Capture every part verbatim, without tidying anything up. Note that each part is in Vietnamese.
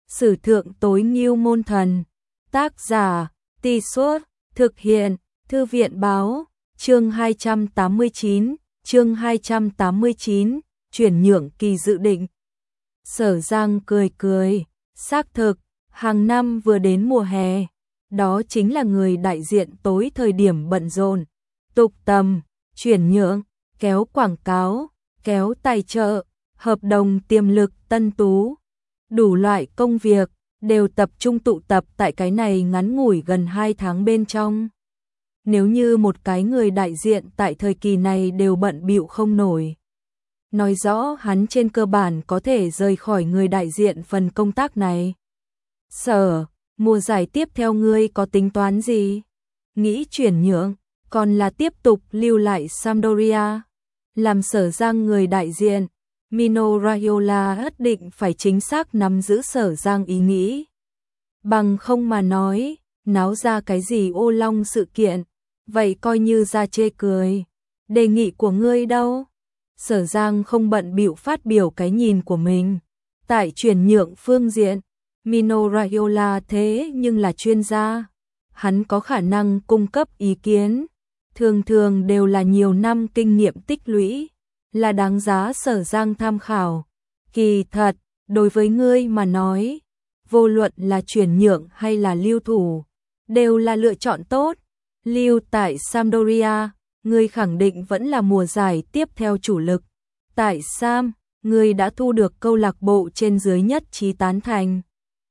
Sử thượng tối ngưu môn thần. Tác giả, Tì Suốt, thực hiện, Thư viện báo, chương hai trăm tám mươi chín, chương hai trăm tám mươi chín, chuyển nhượng kỳ dự định. Sở Giang cười cười, xác thực, hàng năm vừa đến mùa hè, đó chính là người đại diện tối thời điểm bận rộn, tục tầm, chuyển nhượng, kéo quảng cáo, kéo tài trợ, hợp đồng tiềm lực tân tú, đủ loại công việc đều tập trung tụ tập tại cái này ngắn ngủi gần hai tháng bên trong. Nếu như một cái người đại diện tại thời kỳ này đều bận bịu không nổi, nói rõ hắn trên cơ bản có thể rời khỏi người đại diện phần công tác này. Sở, mùa giải tiếp theo ngươi có tính toán gì? Nghĩ chuyển nhượng, còn là tiếp tục lưu lại Sampdoria? Làm Sở Giang người đại diện, Mino Raiola ắt định phải chính xác nắm giữ Sở Giang ý nghĩ. Bằng không mà nói, náo ra cái gì ô long sự kiện, vậy coi như ra chê cười. Đề nghị của ngươi đâu? Sở Giang không bận bịu phát biểu cái nhìn của mình. Tại chuyển nhượng phương diện, Mino Raiola thế nhưng là chuyên gia. Hắn có khả năng cung cấp ý kiến. Thường thường đều là nhiều năm kinh nghiệm tích lũy, là đáng giá Sở Giang tham khảo. Kỳ thật, đối với ngươi mà nói, vô luận là chuyển nhượng hay là lưu thủ, đều là lựa chọn tốt. Lưu tại Sampdoria, ngươi khẳng định vẫn là mùa giải tiếp theo chủ lực. Tại Sam, ngươi đã thu được câu lạc bộ trên dưới nhất trí tán thành.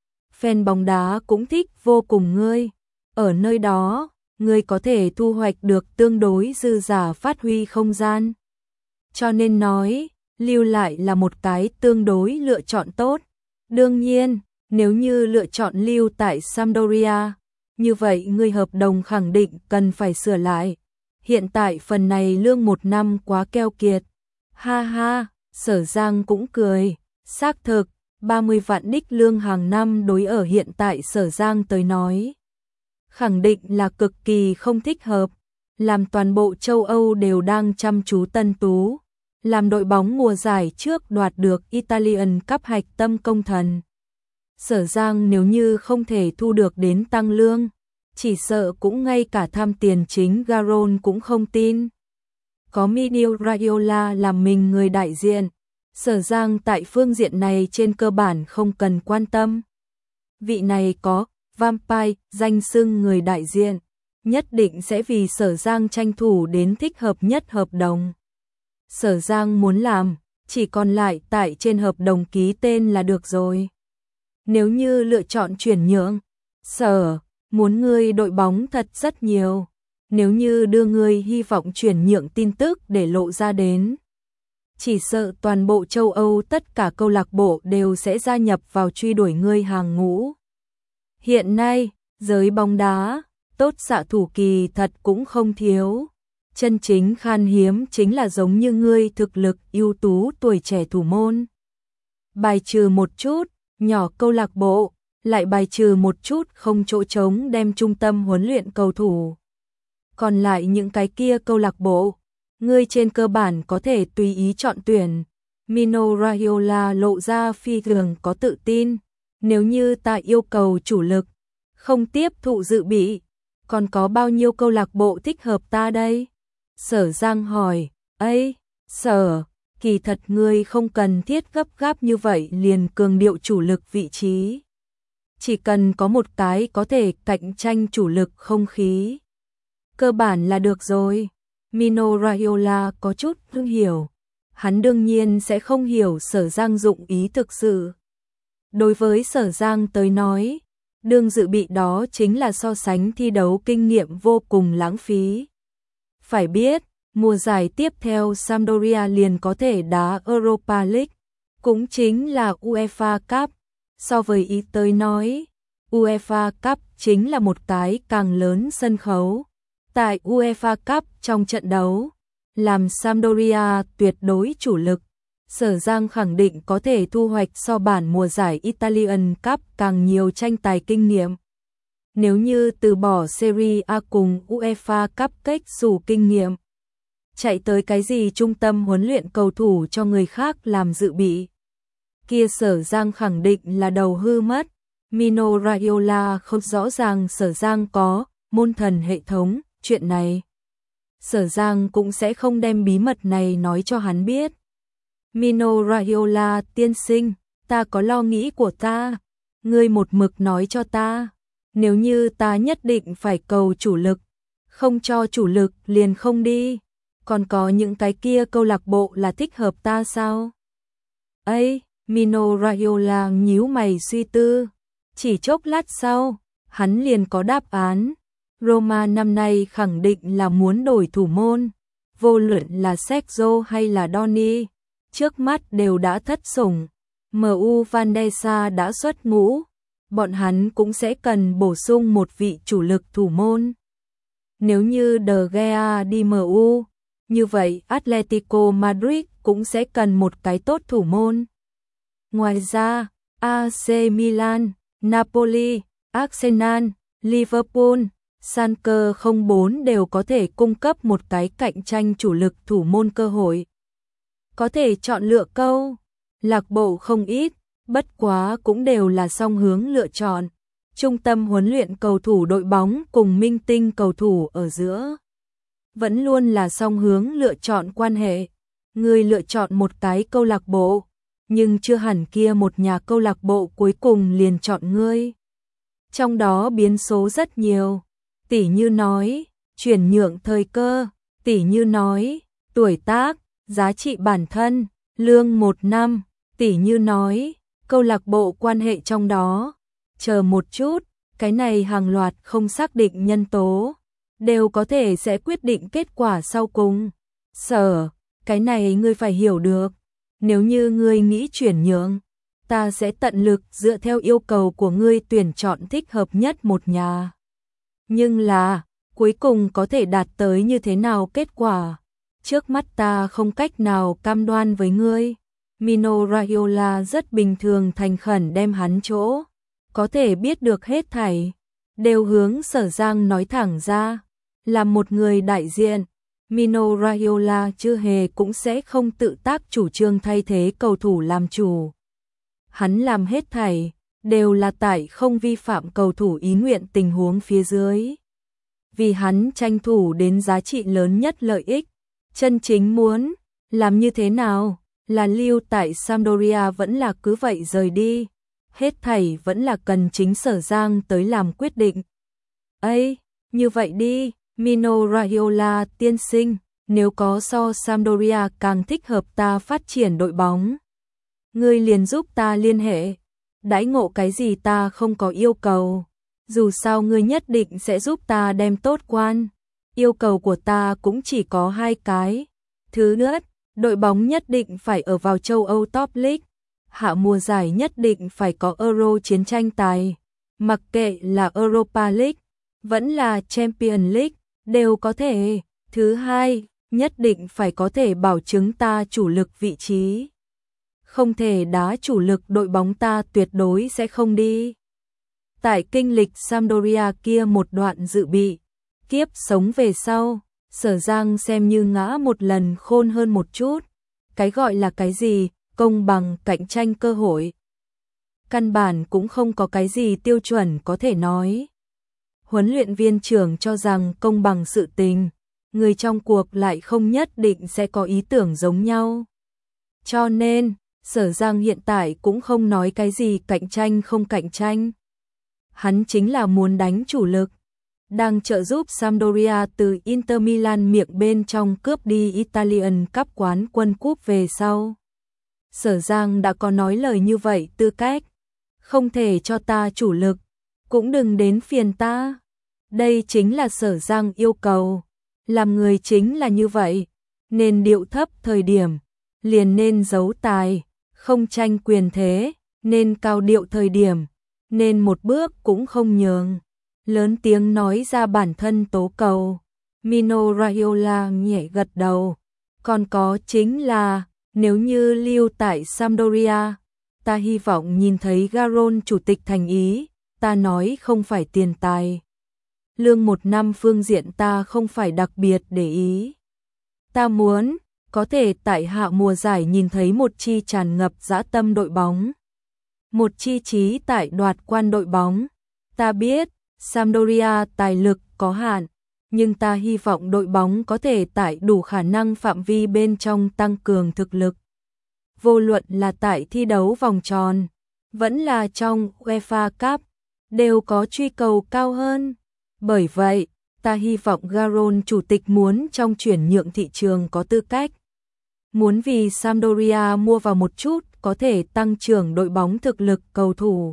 Fan bóng đá cũng thích vô cùng ngươi. Ở nơi đó, ngươi có thể thu hoạch được tương đối dư giả phát huy không gian. Cho nên nói, lưu lại là một cái tương đối lựa chọn tốt. Đương nhiên, nếu như lựa chọn lưu tại Sampdoria, như vậy ngươi hợp đồng khẳng định cần phải sửa lại. Hiện tại phần này lương một năm quá keo kiệt. Ha ha, Sở Giang cũng cười. Xác thực, ba mươi vạn đích lương hàng năm đối ở hiện tại Sở Giang tới nói, khẳng định là cực kỳ không thích hợp. Làm toàn bộ châu Âu đều đang chăm chú tân tú. Làm đội bóng mùa giải trước đoạt được Italian Cup hạch tâm công thần. Sở Giang nếu như không thể thu được đến tăng lương, chỉ sợ cũng ngay cả tham tiền chính Garon cũng không tin. Có Mino Raiola làm mình người đại diện, Sở Giang tại phương diện này trên cơ bản không cần quan tâm. Vị này có Vampire danh xưng người đại diện, nhất định sẽ vì Sở Giang tranh thủ đến thích hợp nhất hợp đồng. Sở Giang muốn làm, chỉ còn lại tại trên hợp đồng ký tên là được rồi. Nếu như lựa chọn chuyển nhượng, Sở muốn ngươi đội bóng thật rất nhiều. Nếu như đưa ngươi hy vọng chuyển nhượng tin tức để lộ ra đến, chỉ sợ toàn bộ châu Âu tất cả câu lạc bộ đều sẽ gia nhập vào truy đuổi ngươi hàng ngũ. Hiện nay, giới bóng đá, tốt xạ thủ kỳ thật cũng không thiếu. Chân chính khan hiếm chính là giống như ngươi thực lực ưu tú tuổi trẻ thủ môn. Bài trừ một chút, nhỏ câu lạc bộ, lại bài trừ một chút không chỗ trống đem trung tâm huấn luyện cầu thủ. Còn lại những cái kia câu lạc bộ, ngươi trên cơ bản có thể tùy ý chọn tuyển. Mino Raiola lộ ra phi thường có tự tin. Nếu như ta yêu cầu chủ lực, không tiếp thụ dự bị, còn có bao nhiêu câu lạc bộ thích hợp ta đây? Sở Giang hỏi, ấy, Sở, kỳ thật ngươi không cần thiết gấp gáp như vậy liền cường điệu chủ lực vị trí. Chỉ cần có một cái có thể cạnh tranh chủ lực không khí. Cơ bản là được rồi. Mino Raiola có chút không hiểu. Hắn đương nhiên sẽ không hiểu Sở Giang dụng ý thực sự. Đối với Sở Giang tới nói, đương dự bị đó chính là so sánh thi đấu kinh nghiệm vô cùng lãng phí. Phải biết, mùa giải tiếp theo Sampdoria liền có thể đá Europa League, cũng chính là UEFA Cup. So với ý tới nói, UEFA Cup chính là một cái càng lớn sân khấu. Tại UEFA Cup trong trận đấu, làm Sampdoria tuyệt đối chủ lực, Sở Giang khẳng định có thể thu hoạch so bản mùa giải Italian Cup càng nhiều tranh tài kinh nghiệm. Nếu như từ bỏ Serie A cùng UEFA Cup cách dù kinh nghiệm, chạy tới cái gì trung tâm huấn luyện cầu thủ cho người khác làm dự bị. kia Sở Giang khẳng định là đầu hư mất. Mino Raiola không rõ ràng Sở Giang có môn thần hệ thống, chuyện này Sở Giang cũng sẽ không đem bí mật này nói cho hắn biết. Mino Raiola tiên sinh, ta có lo nghĩ của ta, ngươi một mực nói cho ta, nếu như ta nhất định phải cầu chủ lực, không cho chủ lực liền không đi, còn có những cái kia câu lạc bộ là thích hợp ta sao? Ấy, Mino Raiola nhíu mày suy tư, chỉ chốc lát sau, hắn liền có đáp án. Roma năm nay khẳng định là muốn đổi thủ môn, vô luận là Sergio hay là Donny, trước mắt đều đã thất sủng. em u Van der Sar đã xuất ngũ, bọn hắn cũng sẽ cần bổ sung một vị chủ lực thủ môn. Nếu như De Gea đi em u, như vậy Atletico Madrid cũng sẽ cần một cái tốt thủ môn. Ngoài ra, a xê Milan, Napoli, Arsenal, Liverpool, Schalke không bốn đều có thể cung cấp một cái cạnh tranh chủ lực thủ môn cơ hội. Có thể chọn lựa câu, lạc bộ không ít, bất quá cũng đều là song hướng lựa chọn. Trung tâm huấn luyện cầu thủ đội bóng cùng minh tinh cầu thủ ở giữa vẫn luôn là song hướng lựa chọn quan hệ. Người lựa chọn một cái câu lạc bộ, nhưng chưa hẳn kia một nhà câu lạc bộ cuối cùng liền chọn ngươi. Trong đó biến số rất nhiều, tỉ như nói, chuyển nhượng thời cơ, tỉ như nói, tuổi tác, giá trị bản thân, lương một năm, tỉ như nói, câu lạc bộ quan hệ trong đó. Chờ một chút, cái này hàng loạt không xác định nhân tố, đều có thể sẽ quyết định kết quả sau cùng. Sở, cái này ngươi phải hiểu được, nếu như ngươi nghĩ chuyển nhượng, ta sẽ tận lực dựa theo yêu cầu của ngươi tuyển chọn thích hợp nhất một nhà. Nhưng là, cuối cùng có thể đạt tới như thế nào kết quả, trước mắt ta không cách nào cam đoan với ngươi. Mino Raiola rất bình thường thành khẩn đem hắn chỗ có thể biết được hết thảy đều hướng Sở Giang nói thẳng ra. Là một người đại diện, Mino Raiola chưa hề cũng sẽ không tự tác chủ trương thay thế cầu thủ làm chủ. Hắn làm hết thảy đều là tại không vi phạm cầu thủ ý nguyện tình huống phía dưới. Vì hắn tranh thủ đến giá trị lớn nhất lợi ích, chân chính muốn làm như thế nào, là lưu tại Sampdoria vẫn là cứ vậy rời đi, hết thảy vẫn là cần chính Sở Giang tới làm quyết định. Ây, như vậy đi, Mino Raiola tiên sinh, nếu có so Sampdoria càng thích hợp ta phát triển đội bóng, ngươi liền giúp ta liên hệ, đãi ngộ cái gì ta không có yêu cầu, dù sao ngươi nhất định sẽ giúp ta đem tốt quan. Yêu cầu của ta cũng chỉ có hai cái. Thứ nhất, đội bóng nhất định phải ở vào châu Âu Top League, hạ mùa giải nhất định phải có Euro chiến tranh tài, mặc kệ là Europa League, vẫn là Champions League, đều có thể. Thứ hai, nhất định phải có thể bảo chứng ta chủ lực vị trí. Không thể đá chủ lực đội bóng ta tuyệt đối sẽ không đi. Tại kinh lịch Sampdoria kia một đoạn dự bị, kiếp sống về sau, Sở Giang xem như ngã một lần khôn hơn một chút. Cái gọi là cái gì, công bằng cạnh tranh cơ hội. Căn bản cũng không có cái gì tiêu chuẩn có thể nói. Huấn luyện viên trưởng cho rằng công bằng sự tình, người trong cuộc lại không nhất định sẽ có ý tưởng giống nhau. Cho nên, Sở Giang hiện tại cũng không nói cái gì cạnh tranh không cạnh tranh. Hắn chính là muốn đánh chủ lực, đang trợ giúp Sampdoria từ Inter Milan miệng bên trong cướp đi Italian Cup quán quân cúp về sau. Sở Giang đã có nói lời như vậy tư cách, không thể cho ta chủ lực, cũng đừng đến phiền ta. Đây chính là Sở Giang yêu cầu, làm người chính là như vậy, nên điệu thấp thời điểm, liền nên giấu tài, không tranh quyền thế, nên cao điệu thời điểm, nên một bước cũng không nhường. Lớn tiếng nói ra bản thân tố cầu. Mino Raiola nhẹ gật đầu. Còn có chính là, nếu như lưu tại Sampdoria, ta hy vọng nhìn thấy Garon chủ tịch thành ý, ta nói không phải tiền tài. Lương một năm phương diện ta không phải đặc biệt để ý. Ta muốn, có thể tại hạ mùa giải nhìn thấy một chi tràn ngập dã tâm đội bóng. Một chi trí tại đoạt quan đội bóng. Ta biết, Sampdoria tài lực có hạn, nhưng ta hy vọng đội bóng có thể tại đủ khả năng phạm vi bên trong tăng cường thực lực. Vô luận là tại thi đấu vòng tròn, vẫn là trong UEFA Cup, đều có truy cầu cao hơn. Bởi vậy, ta hy vọng Garon chủ tịch muốn trong chuyển nhượng thị trường có tư cách. Muốn vì Sampdoria mua vào một chút có thể tăng trưởng đội bóng thực lực cầu thủ.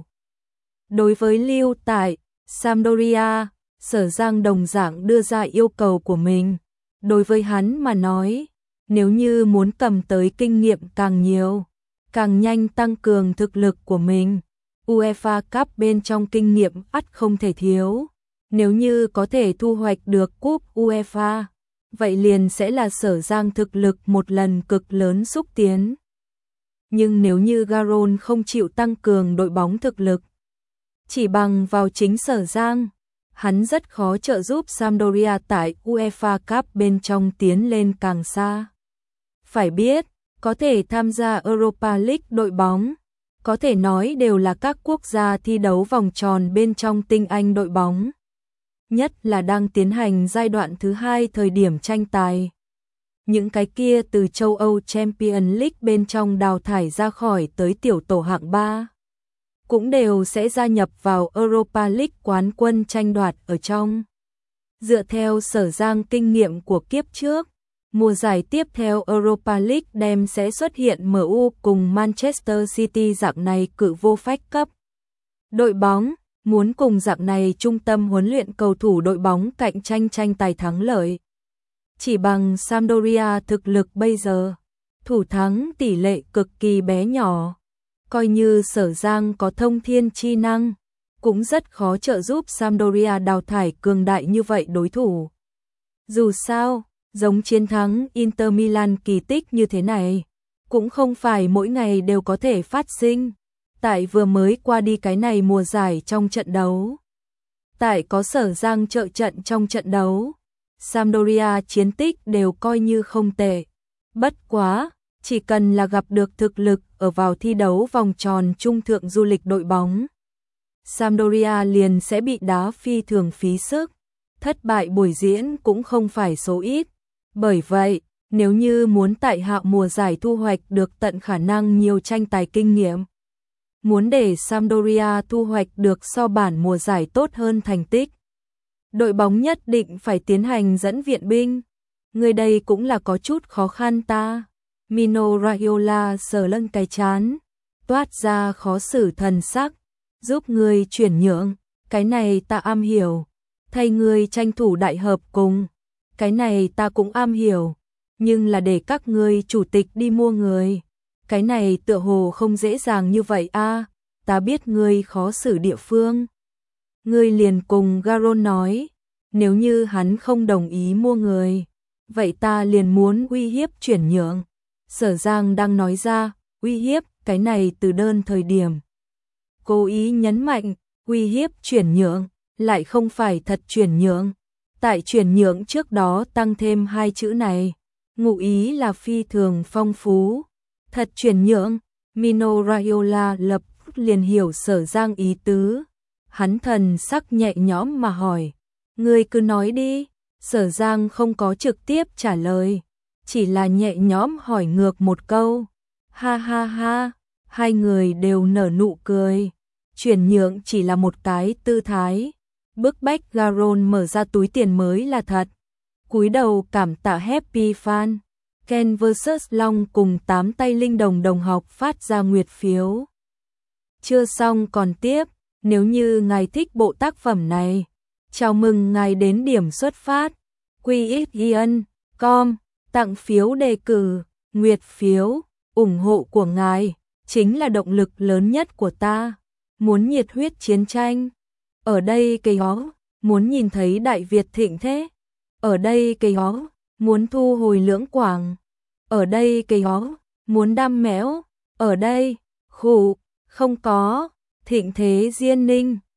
Đối với lưu tại Sampdoria, Sở Giang đồng dạng đưa ra yêu cầu của mình. Đối với hắn mà nói, nếu như muốn cầm tới kinh nghiệm càng nhiều, càng nhanh tăng cường thực lực của mình, UEFA Cup bên trong kinh nghiệm ắt không thể thiếu. Nếu như có thể thu hoạch được cúp UEFA, vậy liền sẽ là Sở Giang thực lực một lần cực lớn xúc tiến. Nhưng nếu như Garon không chịu tăng cường đội bóng thực lực, chỉ bằng vào chính Sở Giang, hắn rất khó trợ giúp Sampdoria tại UEFA Cup bên trong tiến lên càng xa. Phải biết, có thể tham gia Europa League đội bóng, có thể nói đều là các quốc gia thi đấu vòng tròn bên trong tinh anh đội bóng. Nhất là đang tiến hành giai đoạn thứ hai thời điểm tranh tài. Những cái kia từ châu Âu Champions League bên trong đào thải ra khỏi tới tiểu tổ hạng ba, cũng đều sẽ gia nhập vào Europa League quán quân tranh đoạt ở trong. Dựa theo Sở Giang kinh nghiệm của kiếp trước, mùa giải tiếp theo Europa League đem sẽ xuất hiện em u cùng Manchester City dạng này cự vô phách cấp. Đội bóng muốn cùng dạng này trung tâm huấn luyện cầu thủ đội bóng cạnh tranh tranh tài thắng lợi. Chỉ bằng Sampdoria thực lực bây giờ, thủ thắng tỷ lệ cực kỳ bé nhỏ. Coi như Sở Giang có thông thiên chi năng, cũng rất khó trợ giúp Sampdoria đào thải cường đại như vậy đối thủ. Dù sao, giống chiến thắng Inter Milan kỳ tích như thế này, cũng không phải mỗi ngày đều có thể phát sinh. Tại vừa mới qua đi cái này mùa giải trong trận đấu, tại có Sở Giang trợ trận trong trận đấu, Sampdoria chiến tích đều coi như không tệ. Bất quá, chỉ cần là gặp được thực lực ở vào thi đấu vòng tròn trung thượng du lịch đội bóng, Sampdoria liền sẽ bị đá phi thường phí sức. Thất bại buổi diễn cũng không phải số ít. Bởi vậy, nếu như muốn tại hạ mùa giải thu hoạch được tận khả năng nhiều tranh tài kinh nghiệm, muốn để Sampdoria thu hoạch được so bản mùa giải tốt hơn thành tích, đội bóng nhất định phải tiến hành dẫn viện binh. Người đây cũng là có chút khó khăn ta. Mino Raiola sờ lưng cái chán, toát ra khó xử thần sắc. Giúp người chuyển nhượng, cái này ta am hiểu. Thay người tranh thủ đại hợp cùng, cái này ta cũng am hiểu. Nhưng là để các ngươi chủ tịch đi mua người, cái này tựa hồ không dễ dàng như vậy a. Ta biết ngươi khó xử địa phương. Ngươi liền cùng Garon nói, nếu như hắn không đồng ý mua người, vậy ta liền muốn uy hiếp chuyển nhượng. Sở Giang đang nói ra, uy hiếp, cái này từ đơn thời điểm. Cố ý nhấn mạnh, uy hiếp chuyển nhượng, lại không phải thật chuyển nhượng. Tại chuyển nhượng trước đó tăng thêm hai chữ này, ngụ ý là phi thường phong phú. Thật chuyển nhượng, Mino Raiola lập liền hiểu Sở Giang ý tứ. Hắn thần sắc nhẹ nhõm mà hỏi, ngươi cứ nói đi. Sở Giang không có trực tiếp trả lời, chỉ là nhẹ nhõm hỏi ngược một câu. Ha ha ha, hai người đều nở nụ cười. Chuyển nhượng chỉ là một cái tư thái, bức bách Garon mở ra túi tiền mới là thật. Cúi đầu cảm tạ Happy Fan. Ken versus Long cùng tám tay linh đồng đồng học phát ra nguyệt phiếu. Chưa xong còn tiếp, nếu như ngài thích bộ tác phẩm này, chào mừng ngài đến điểm xuất phát. quy ích ian chấm com, tặng phiếu đề cử, nguyệt phiếu, ủng hộ của ngài, chính là động lực lớn nhất của ta. Muốn nhiệt huyết chiến tranh, ở đây cây ó, muốn nhìn thấy Đại Việt thịnh thế, ở đây cây ó, muốn thu hồi Lưỡng Quảng, ở đây cây ó, muốn đam mẽo, ở đây, khủ, không có, thịnh thế Diên Ninh.